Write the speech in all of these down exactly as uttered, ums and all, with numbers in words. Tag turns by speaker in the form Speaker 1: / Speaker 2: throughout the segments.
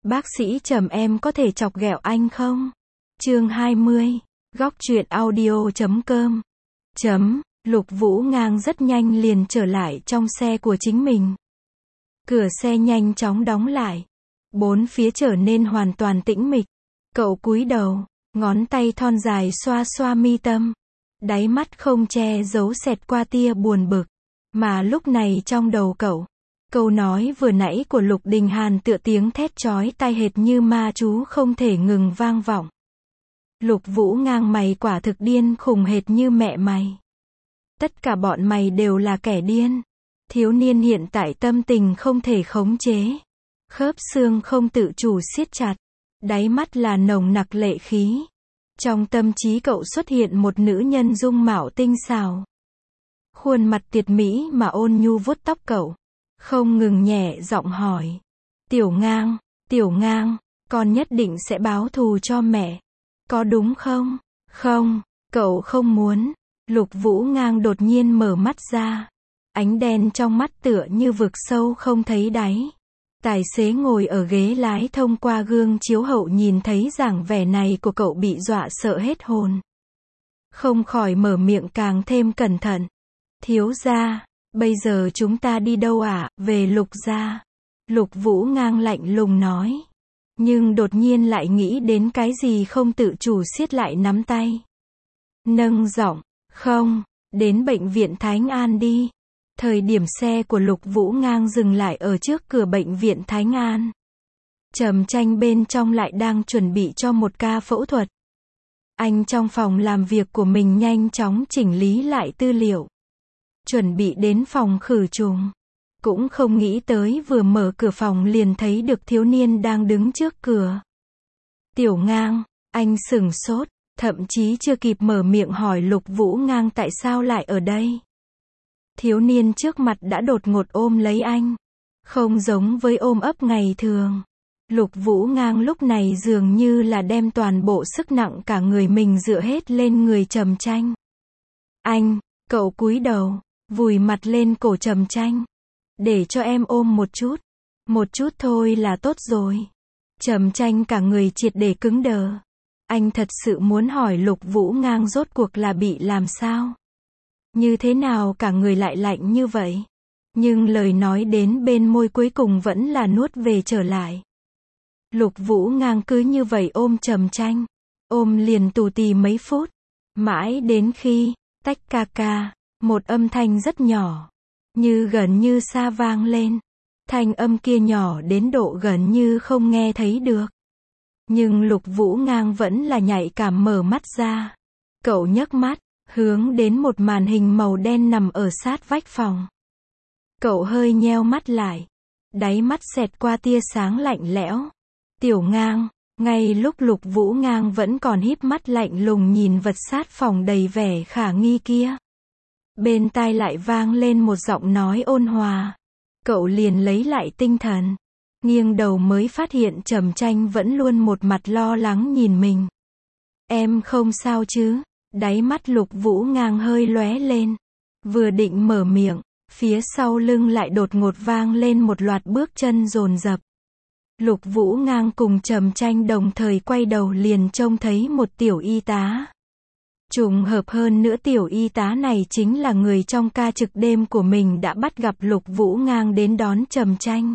Speaker 1: Bác sĩ Trầm, em có thể chọc ghẹo anh không? Chương hai mươi. Góc truyện audio chấm com. Chấm. Lục Vũ Ngang rất nhanh liền trở lại trong xe của chính mình. Cửa xe nhanh chóng đóng lại. Bốn phía trở nên hoàn toàn tĩnh mịch. Cậu cúi đầu, ngón tay thon dài xoa xoa mi tâm. Đáy mắt không che giấu xẹt qua tia buồn bực. Mà lúc này trong đầu cậu, câu nói vừa nãy của Lục Đình Hàn tựa tiếng thét chói tai hệt như ma chú không thể ngừng vang vọng. Lục Vũ Ngang, mày quả thực điên khùng hệt như mẹ mày. Tất cả bọn mày đều là kẻ điên. Thiếu niên hiện tại tâm tình không thể khống chế. Khớp xương không tự chủ siết chặt. Đáy mắt là nồng nặc lệ khí. Trong tâm trí cậu xuất hiện một nữ nhân dung mạo tinh xảo. Khuôn mặt tuyệt mỹ mà ôn nhu vuốt tóc cậu. Không ngừng nhẹ giọng hỏi. Tiểu Ngang, Tiểu Ngang, con nhất định sẽ báo thù cho mẹ. Có đúng không? Không, cậu không muốn. Lục Vũ Ngang đột nhiên mở mắt ra. Ánh đen trong mắt tựa như vực sâu không thấy đáy. Tài xế ngồi ở ghế lái thông qua gương chiếu hậu nhìn thấy dáng vẻ này của cậu bị dọa sợ hết hồn. Không khỏi mở miệng càng thêm cẩn thận. Thiếu gia, bây giờ chúng ta đi đâu ạ? À? Về Lục gia. Lục Vũ Ngang lạnh lùng nói. Nhưng đột nhiên lại nghĩ đến cái gì không tự chủ siết lại nắm tay. Nâng giọng, không, đến bệnh viện Thánh An đi. Thời điểm xe của Lục Vũ Ngang dừng lại ở trước cửa bệnh viện Thánh An. Trầm Tranh bên trong lại đang chuẩn bị cho một ca phẫu thuật. Anh trong phòng làm việc của mình nhanh chóng chỉnh lý lại tư liệu. Chuẩn bị đến phòng khử trùng. Cũng không nghĩ tới vừa mở cửa phòng liền thấy được thiếu niên đang đứng trước cửa. Tiểu Ngang, anh sửng sốt, thậm chí chưa kịp mở miệng hỏi Lục Vũ Ngang tại sao lại ở đây. Thiếu niên trước mặt đã đột ngột ôm lấy anh. Không giống với ôm ấp ngày thường. Lục Vũ Ngang lúc này dường như là đem toàn bộ sức nặng cả người mình dựa hết lên người Trầm Tranh. Anh, cậu cúi đầu, vùi mặt lên cổ Trầm Tranh. Để cho em ôm một chút. Một chút thôi là tốt rồi. Trầm Tranh cả người triệt để cứng đờ. Anh thật sự muốn hỏi Lục Vũ Ngang rốt cuộc là bị làm sao? Như thế nào cả người lại lạnh như vậy? Nhưng lời nói đến bên môi cuối cùng vẫn là nuốt về trở lại. Lục Vũ Ngang cứ như vậy ôm Trầm Tranh. Ôm liền tù tì mấy phút. Mãi đến khi, tách ca ca, một âm thanh rất nhỏ. Như gần như xa vang lên. Thanh âm kia nhỏ đến độ gần như không nghe thấy được. Nhưng Lục Vũ Ngang vẫn là nhạy cảm mở mắt ra. Cậu nhấc mắt, hướng đến một màn hình màu đen nằm ở sát vách phòng. Cậu hơi nheo mắt lại. Đáy mắt xẹt qua tia sáng lạnh lẽo. Tiểu Ngang, ngay lúc Lục Vũ Ngang vẫn còn híp mắt lạnh lùng nhìn vật sát phòng đầy vẻ khả nghi kia. Bên tai lại vang lên một giọng nói ôn hòa. Cậu liền lấy lại tinh thần. Nghiêng đầu mới phát hiện Trầm Tranh vẫn luôn một mặt lo lắng nhìn mình. Em không sao chứ? Đáy mắt Lục Vũ Ngang hơi lóe lên. Vừa định mở miệng, phía sau lưng lại đột ngột vang lên một loạt bước chân dồn dập. Lục Vũ Ngang cùng Trầm Tranh đồng thời quay đầu liền trông thấy một tiểu y tá. Trùng hợp hơn nữa tiểu y tá này chính là người trong ca trực đêm của mình đã bắt gặp Lục Vũ Ngang đến đón Trầm Tranh.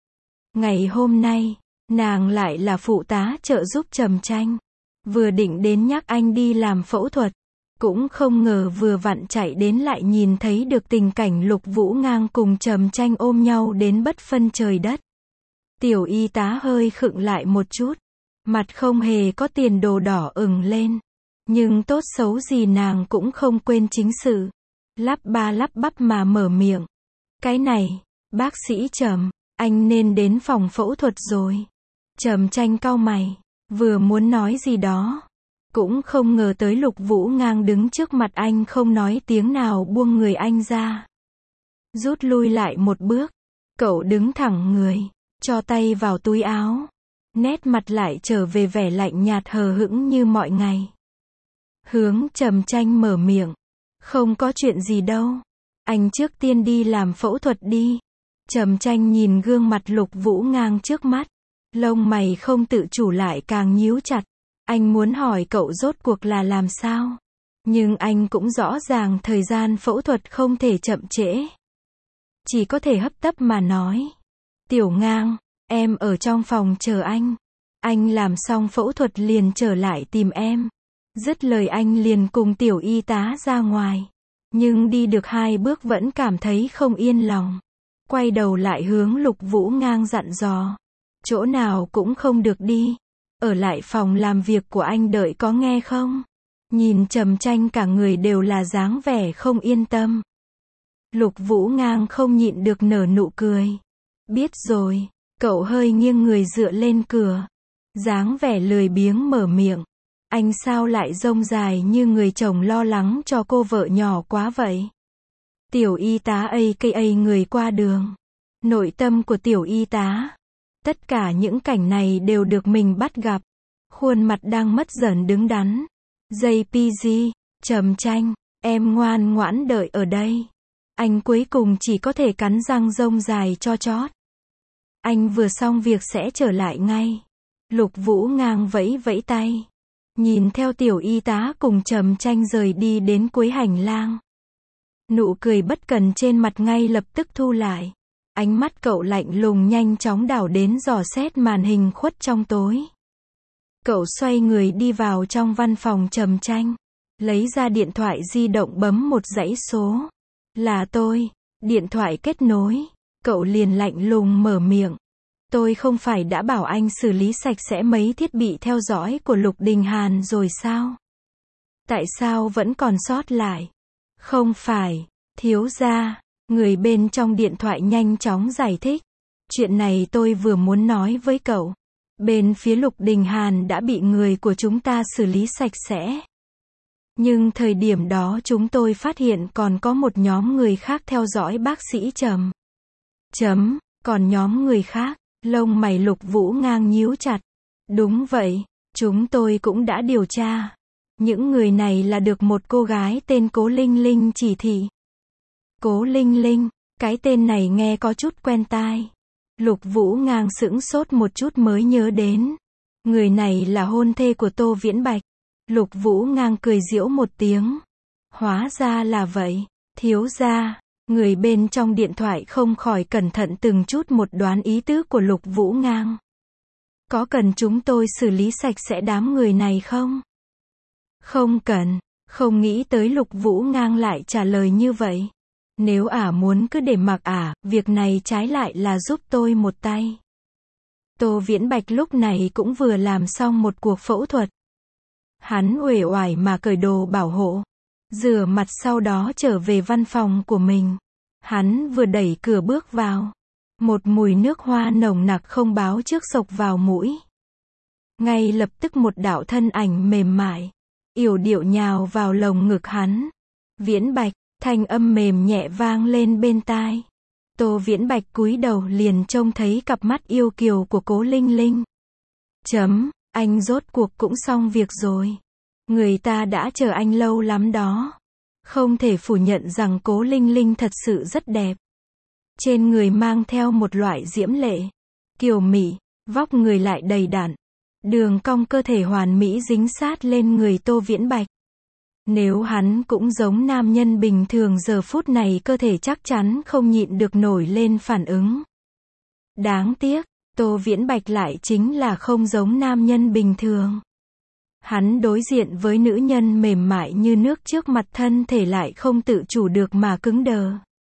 Speaker 1: Ngày hôm nay, nàng lại là phụ tá trợ giúp Trầm Tranh. Vừa định đến nhắc anh đi làm phẫu thuật. Cũng không ngờ vừa vặn chạy đến lại nhìn thấy được tình cảnh Lục Vũ Ngang cùng Trầm Tranh ôm nhau đến bất phân trời đất. Tiểu y tá hơi khựng lại một chút. Mặt không hề có tiền đồ đỏ ửng lên. Nhưng tốt xấu gì nàng cũng không quên chính sự. Lắp ba lắp bắp mà mở miệng. Cái này, bác sĩ Trầm, anh nên đến phòng phẫu thuật rồi. Trầm Tranh cau mày, vừa muốn nói gì đó. Cũng không ngờ tới Lục Vũ Ngang đứng trước mặt anh không nói tiếng nào buông người anh ra. Rút lui lại một bước. Cậu đứng thẳng người, cho tay vào túi áo. Nét mặt lại trở về vẻ lạnh nhạt hờ hững như mọi ngày. Hướng Trầm Tranh mở miệng. Không có chuyện gì đâu. Anh trước tiên đi làm phẫu thuật đi. Trầm Tranh nhìn gương mặt Lục Vũ Ngang trước mắt. Lông mày không tự chủ lại càng nhíu chặt. Anh muốn hỏi cậu rốt cuộc là làm sao? Nhưng anh cũng rõ ràng thời gian phẫu thuật không thể chậm trễ. Chỉ có thể hấp tấp mà nói. Tiểu Ngang, em ở trong phòng chờ anh. Anh làm xong phẫu thuật liền trở lại tìm em. Dứt lời anh liền cùng tiểu y tá ra ngoài. Nhưng đi được hai bước vẫn cảm thấy không yên lòng. Quay đầu lại hướng Lục Vũ Ngang dặn dò. Chỗ nào cũng không được đi. Ở lại phòng làm việc của anh đợi có nghe không? Nhìn Trầm Tranh cả người đều là dáng vẻ không yên tâm. Lục Vũ Ngang không nhịn được nở nụ cười. Biết rồi, cậu hơi nghiêng người dựa lên cửa. Dáng vẻ lười biếng mở miệng. Anh sao lại rông dài như người chồng lo lắng cho cô vợ nhỏ quá vậy? Tiểu y tá a ca a người qua đường. Nội tâm của tiểu y tá. Tất cả những cảnh này đều được mình bắt gặp. Khuôn mặt đang mất dần đứng đắn. gi pê giê, Trầm Tranh, em ngoan ngoãn đợi ở đây. Anh cuối cùng chỉ có thể cắn răng rông dài cho chót. Anh vừa xong việc sẽ trở lại ngay. Lục Vũ Ngang vẫy vẫy tay. Nhìn theo tiểu y tá cùng Trầm Tranh rời đi đến cuối hành lang. Nụ cười bất cần trên mặt ngay lập tức thu lại. Ánh mắt cậu lạnh lùng nhanh chóng đảo đến dò xét màn hình khuất trong tối. Cậu xoay người đi vào trong văn phòng Trầm Tranh. Lấy ra điện thoại di động bấm một dãy số. Là tôi. Điện thoại kết nối. Cậu liền lạnh lùng mở miệng. Tôi không phải đã bảo anh xử lý sạch sẽ mấy thiết bị theo dõi của Lục Đình Hàn rồi sao? Tại sao vẫn còn sót lại? Không phải, thiếu gia. Người bên trong điện thoại nhanh chóng giải thích. Chuyện này tôi vừa muốn nói với cậu. Bên phía Lục Đình Hàn đã bị người của chúng ta xử lý sạch sẽ. Nhưng thời điểm đó chúng tôi phát hiện còn có một nhóm người khác theo dõi bác sĩ Trầm. Chấm, còn nhóm người khác, lông mày Lục Vũ Ngang nhíu chặt. Đúng vậy, chúng tôi cũng đã điều tra. Những người này là được một cô gái tên Cố Linh Linh chỉ thị. Cố Linh Linh, cái tên này nghe có chút quen tai. Lục Vũ Ngang sững sốt một chút mới nhớ đến. Người này là hôn thê của Tô Viễn Bạch. Lục Vũ Ngang cười giễu một tiếng. Hóa ra là vậy, thiếu gia. Người bên trong điện thoại không khỏi cẩn thận từng chút một đoán ý tứ của Lục Vũ Ngang. Có cần chúng tôi xử lý sạch sẽ đám người này không? Không cần. Không nghĩ tới Lục Vũ Ngang lại trả lời như vậy. Nếu ả muốn cứ để mặc ả, việc này trái lại là giúp tôi một tay. Tô Viễn Bạch lúc này cũng vừa làm xong một cuộc phẫu thuật. Hắn uể oải mà cởi đồ bảo hộ, rửa mặt sau đó trở về văn phòng của mình. Hắn vừa đẩy cửa bước vào. Một mùi nước hoa nồng nặc không báo trước xộc vào mũi. Ngay lập tức một đạo thân ảnh mềm mại, yểu điệu nhào vào lồng ngực hắn. Viễn Bạch, thanh âm mềm nhẹ vang lên bên tai. Tô Viễn Bạch cúi đầu liền trông thấy cặp mắt yêu kiều của Cố Linh Linh. Chấm, anh rốt cuộc cũng xong việc rồi. Người ta đã chờ anh lâu lắm đó. Không thể phủ nhận rằng Cố Linh Linh thật sự rất đẹp. Trên người mang theo một loại diễm lệ, kiều mị, vóc người lại đầy đặn. Đường cong cơ thể hoàn mỹ dính sát lên người Tô Viễn Bạch. Nếu hắn cũng giống nam nhân bình thường giờ phút này cơ thể chắc chắn không nhịn được nổi lên phản ứng. Đáng tiếc, Tô Viễn Bạch lại chính là không giống nam nhân bình thường. Hắn đối diện với nữ nhân mềm mại như nước trước mặt thân thể lại không tự chủ được mà cứng đờ.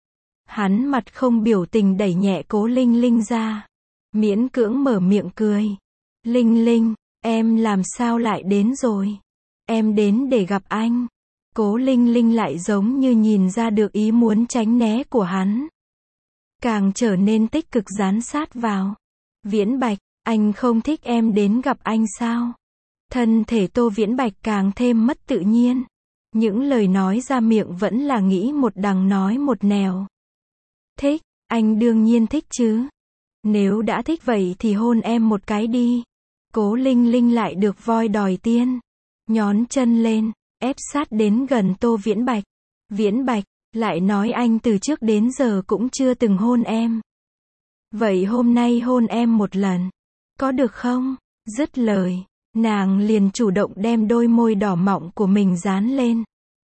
Speaker 1: Hắn mặt không biểu tình đẩy nhẹ Cố Linh Linh ra. Miễn cưỡng mở miệng cười. Linh Linh, em làm sao lại đến rồi? Em đến để gặp anh. Cố Linh Linh lại giống như nhìn ra được ý muốn tránh né của hắn. Càng trở nên tích cực dán sát vào. Viễn Bạch, anh không thích em đến gặp anh sao? Thân thể Tô Viễn Bạch càng thêm mất tự nhiên. Những lời nói ra miệng vẫn là nghĩ một đằng nói một nẻo. Thích, anh đương nhiên thích chứ. Nếu đã thích vậy thì hôn em một cái đi. Cố Linh Linh lại được voi đòi tiên. Nhón chân lên, ép sát đến gần Tô Viễn Bạch. Viễn Bạch, lại nói anh từ trước đến giờ cũng chưa từng hôn em. Vậy hôm nay hôn em một lần. có được không? Dứt lời, nàng liền chủ động đem đôi môi đỏ mọng của mình dán lên.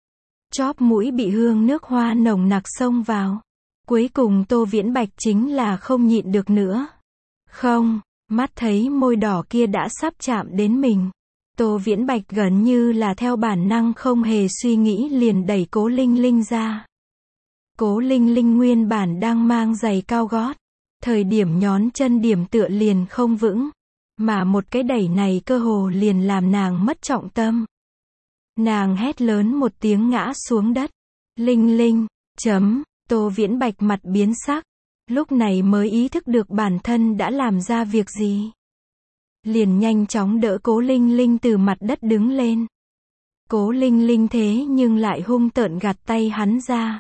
Speaker 1: Chóp mũi bị hương nước hoa nồng nặc xông vào. Cuối cùng Tô Viễn Bạch chính là không nhịn được nữa. Không, mắt thấy môi đỏ kia đã sắp chạm đến mình. Tô Viễn Bạch gần như là theo bản năng không hề suy nghĩ liền đẩy Cố Linh Linh ra. Cố Linh Linh nguyên bản đang mang giày cao gót. Thời điểm nhón chân điểm tựa liền không vững. Mà một cái đẩy này cơ hồ liền làm nàng mất trọng tâm. Nàng hét lớn một tiếng ngã xuống đất. Linh Linh, chấm, Tô Viễn Bạch mặt biến sắc. Lúc này mới ý thức được bản thân đã làm ra việc gì. Liền nhanh chóng đỡ Cố Linh Linh từ mặt đất đứng lên. Cố Linh Linh thế nhưng lại hung tợn gạt tay hắn ra.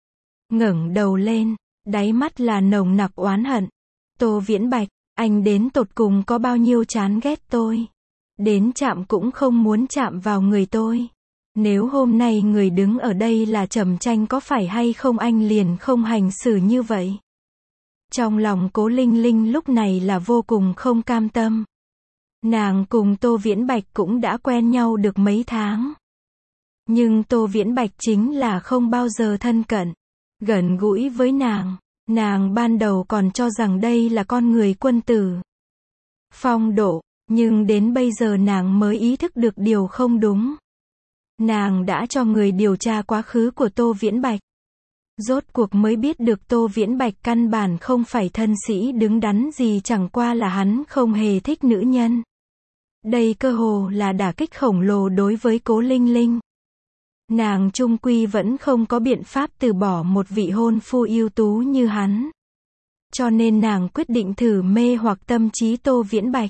Speaker 1: Ngẩng đầu lên, đáy mắt là nồng nặc oán hận. Tô Viễn Bạch, anh đến tột cùng có bao nhiêu chán ghét tôi. Đến chạm cũng không muốn chạm vào người tôi. Nếu hôm nay người đứng ở đây là Trầm Tranh có phải hay không anh liền không hành xử như vậy. Trong lòng Cố Linh Linh lúc này là vô cùng không cam tâm. Nàng cùng Tô Viễn Bạch cũng đã quen nhau được mấy tháng. Nhưng Tô Viễn Bạch chính là không bao giờ thân cận, gần gũi với nàng. Nàng ban đầu còn cho rằng đây là con người quân tử, phong độ, nhưng đến bây giờ nàng mới ý thức được điều không đúng. Nàng đã cho người điều tra quá khứ của Tô Viễn Bạch. Rốt cuộc mới biết được Tô Viễn Bạch căn bản không phải thân sĩ đứng đắn gì, chẳng qua là hắn không hề thích nữ nhân. Đây cơ hồ là đả kích khổng lồ đối với Cố Linh Linh. Nàng chung quy vẫn không có biện pháp từ bỏ một vị hôn phu ưu tú như hắn. Cho nên nàng quyết định thử mê hoặc tâm trí Tô Viễn Bạch.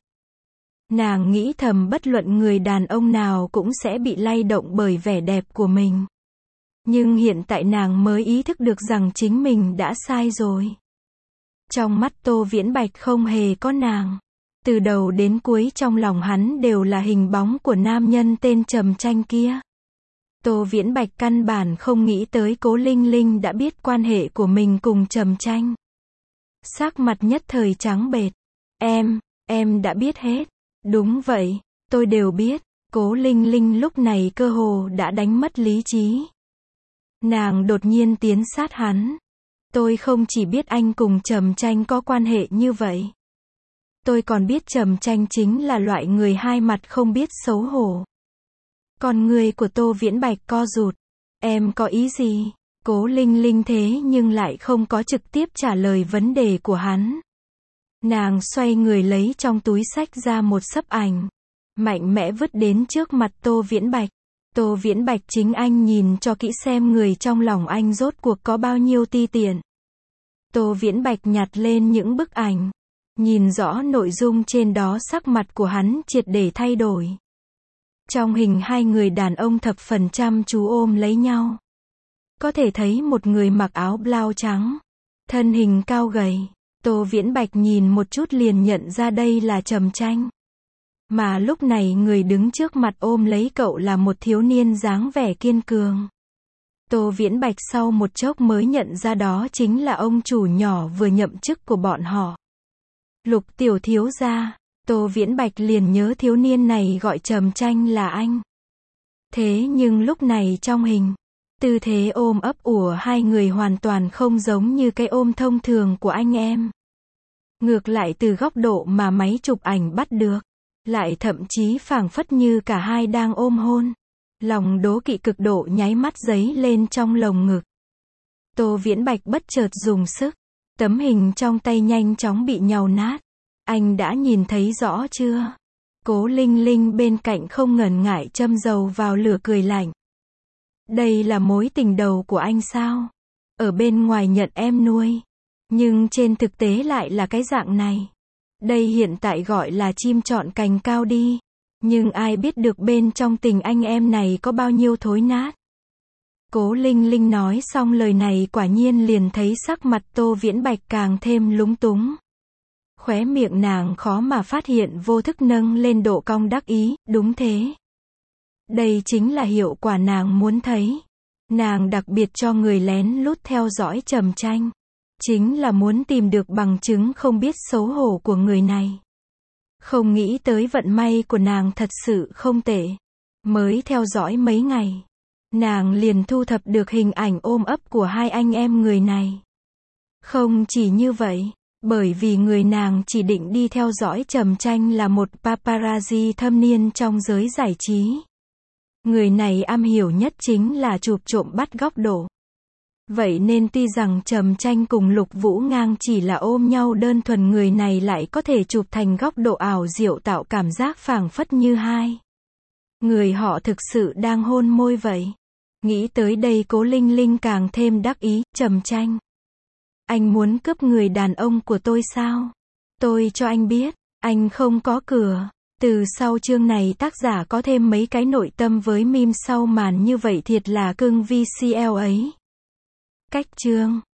Speaker 1: Nàng nghĩ thầm bất luận người đàn ông nào cũng sẽ bị lay động bởi vẻ đẹp của mình. Nhưng hiện tại nàng mới ý thức được rằng chính mình đã sai rồi. Trong mắt Tô Viễn Bạch không hề có nàng. Từ đầu đến cuối trong lòng hắn đều là hình bóng của nam nhân tên Trầm Tranh kia. Tô Viễn Bạch căn bản không nghĩ tới Cố Linh Linh đã biết quan hệ của mình cùng Trầm Tranh. Sắc mặt nhất thời trắng bệch. Em, em đã biết hết. Đúng vậy, tôi đều biết. Cố Linh Linh lúc này cơ hồ đã đánh mất lý trí. Nàng đột nhiên tiến sát hắn. Tôi không chỉ biết anh cùng Trầm Tranh có quan hệ như vậy. Tôi còn biết Trầm Tranh chính là loại người hai mặt không biết xấu hổ. Con người của Tô Viễn Bạch co rụt. Em có ý gì? Cố Linh Linh thế nhưng lại không có trực tiếp trả lời vấn đề của hắn. Nàng xoay người lấy trong túi xách ra một xấp ảnh. Mạnh mẽ vứt đến trước mặt Tô Viễn Bạch. Tô Viễn Bạch, chính anh nhìn cho kỹ xem người trong lòng anh rốt cuộc có bao nhiêu ti tiện. Tô Viễn Bạch nhặt lên những bức ảnh. Nhìn rõ nội dung trên đó, sắc mặt của hắn triệt để thay đổi. Trong hình hai người đàn ông thập phần chăm chú ôm lấy nhau. Có thể thấy một người mặc áo blau trắng, thân hình cao gầy. Tô Viễn Bạch nhìn một chút liền nhận ra đây là Trầm Tranh. Mà lúc này người đứng trước mặt ôm lấy cậu là một thiếu niên dáng vẻ kiên cường. Tô Viễn Bạch sau một chốc mới nhận ra đó chính là ông chủ nhỏ vừa nhậm chức của bọn họ. Lục tiểu thiếu gia. Tô Viễn Bạch liền nhớ thiếu niên này gọi Trầm Tranh là anh. Thế nhưng lúc này trong hình, tư thế ôm ấp của hai người hoàn toàn không giống như cái ôm thông thường của anh em. Ngược lại từ góc độ mà máy chụp ảnh bắt được, lại thậm chí phảng phất như cả hai đang ôm hôn. Lòng đố kỵ cực độ nháy mắt dấy lên trong lồng ngực. Tô Viễn Bạch bất chợt dùng sức, tấm hình trong tay nhanh chóng bị nhàu nát. Anh đã nhìn thấy rõ chưa? Cố Linh Linh bên cạnh không ngần ngại châm dầu vào lửa cười lạnh. Đây là mối tình đầu của anh sao? Ở bên ngoài nhận em nuôi, nhưng trên thực tế lại là cái dạng này. Đây hiện tại gọi là chim chọn cành cao đi. Nhưng ai biết được bên trong tình anh em này có bao nhiêu thối nát. Cố Linh Linh nói xong lời này quả nhiên liền thấy sắc mặt Tô Viễn Bạch càng thêm lúng túng. Khóe miệng nàng khó mà phát hiện vô thức nâng lên độ cong đắc ý, đúng thế. Đây chính là hiệu quả nàng muốn thấy. Nàng đặc biệt cho người lén lút theo dõi Trầm Tranh. Chính là muốn tìm được bằng chứng không biết xấu hổ của người này. Không nghĩ tới vận may của nàng thật sự không tệ. Mới theo dõi mấy ngày, nàng liền thu thập được hình ảnh ôm ấp của hai anh em người này. Không chỉ như vậy, bởi vì người nàng chỉ định đi theo dõi Trầm Tranh là một paparazzi thâm niên trong giới giải trí. Người này am hiểu nhất chính là chụp trộm bắt góc độ. Vậy nên tuy rằng Trầm Tranh cùng Lục Vũ Ngang chỉ là ôm nhau đơn thuần, người này lại có thể chụp thành góc độ ảo diệu, tạo cảm giác phảng phất như hai người họ thực sự đang hôn môi vậy. Nghĩ tới đây Cố Linh Linh càng thêm đắc ý. Trầm Tranh, anh muốn cướp người đàn ông của tôi sao? Tôi cho anh biết, anh không có cửa. Từ sau chương này tác giả có thêm mấy cái nội tâm với meme sau màn như vậy thiệt là cưng vi xê lờ ấy. Cách chương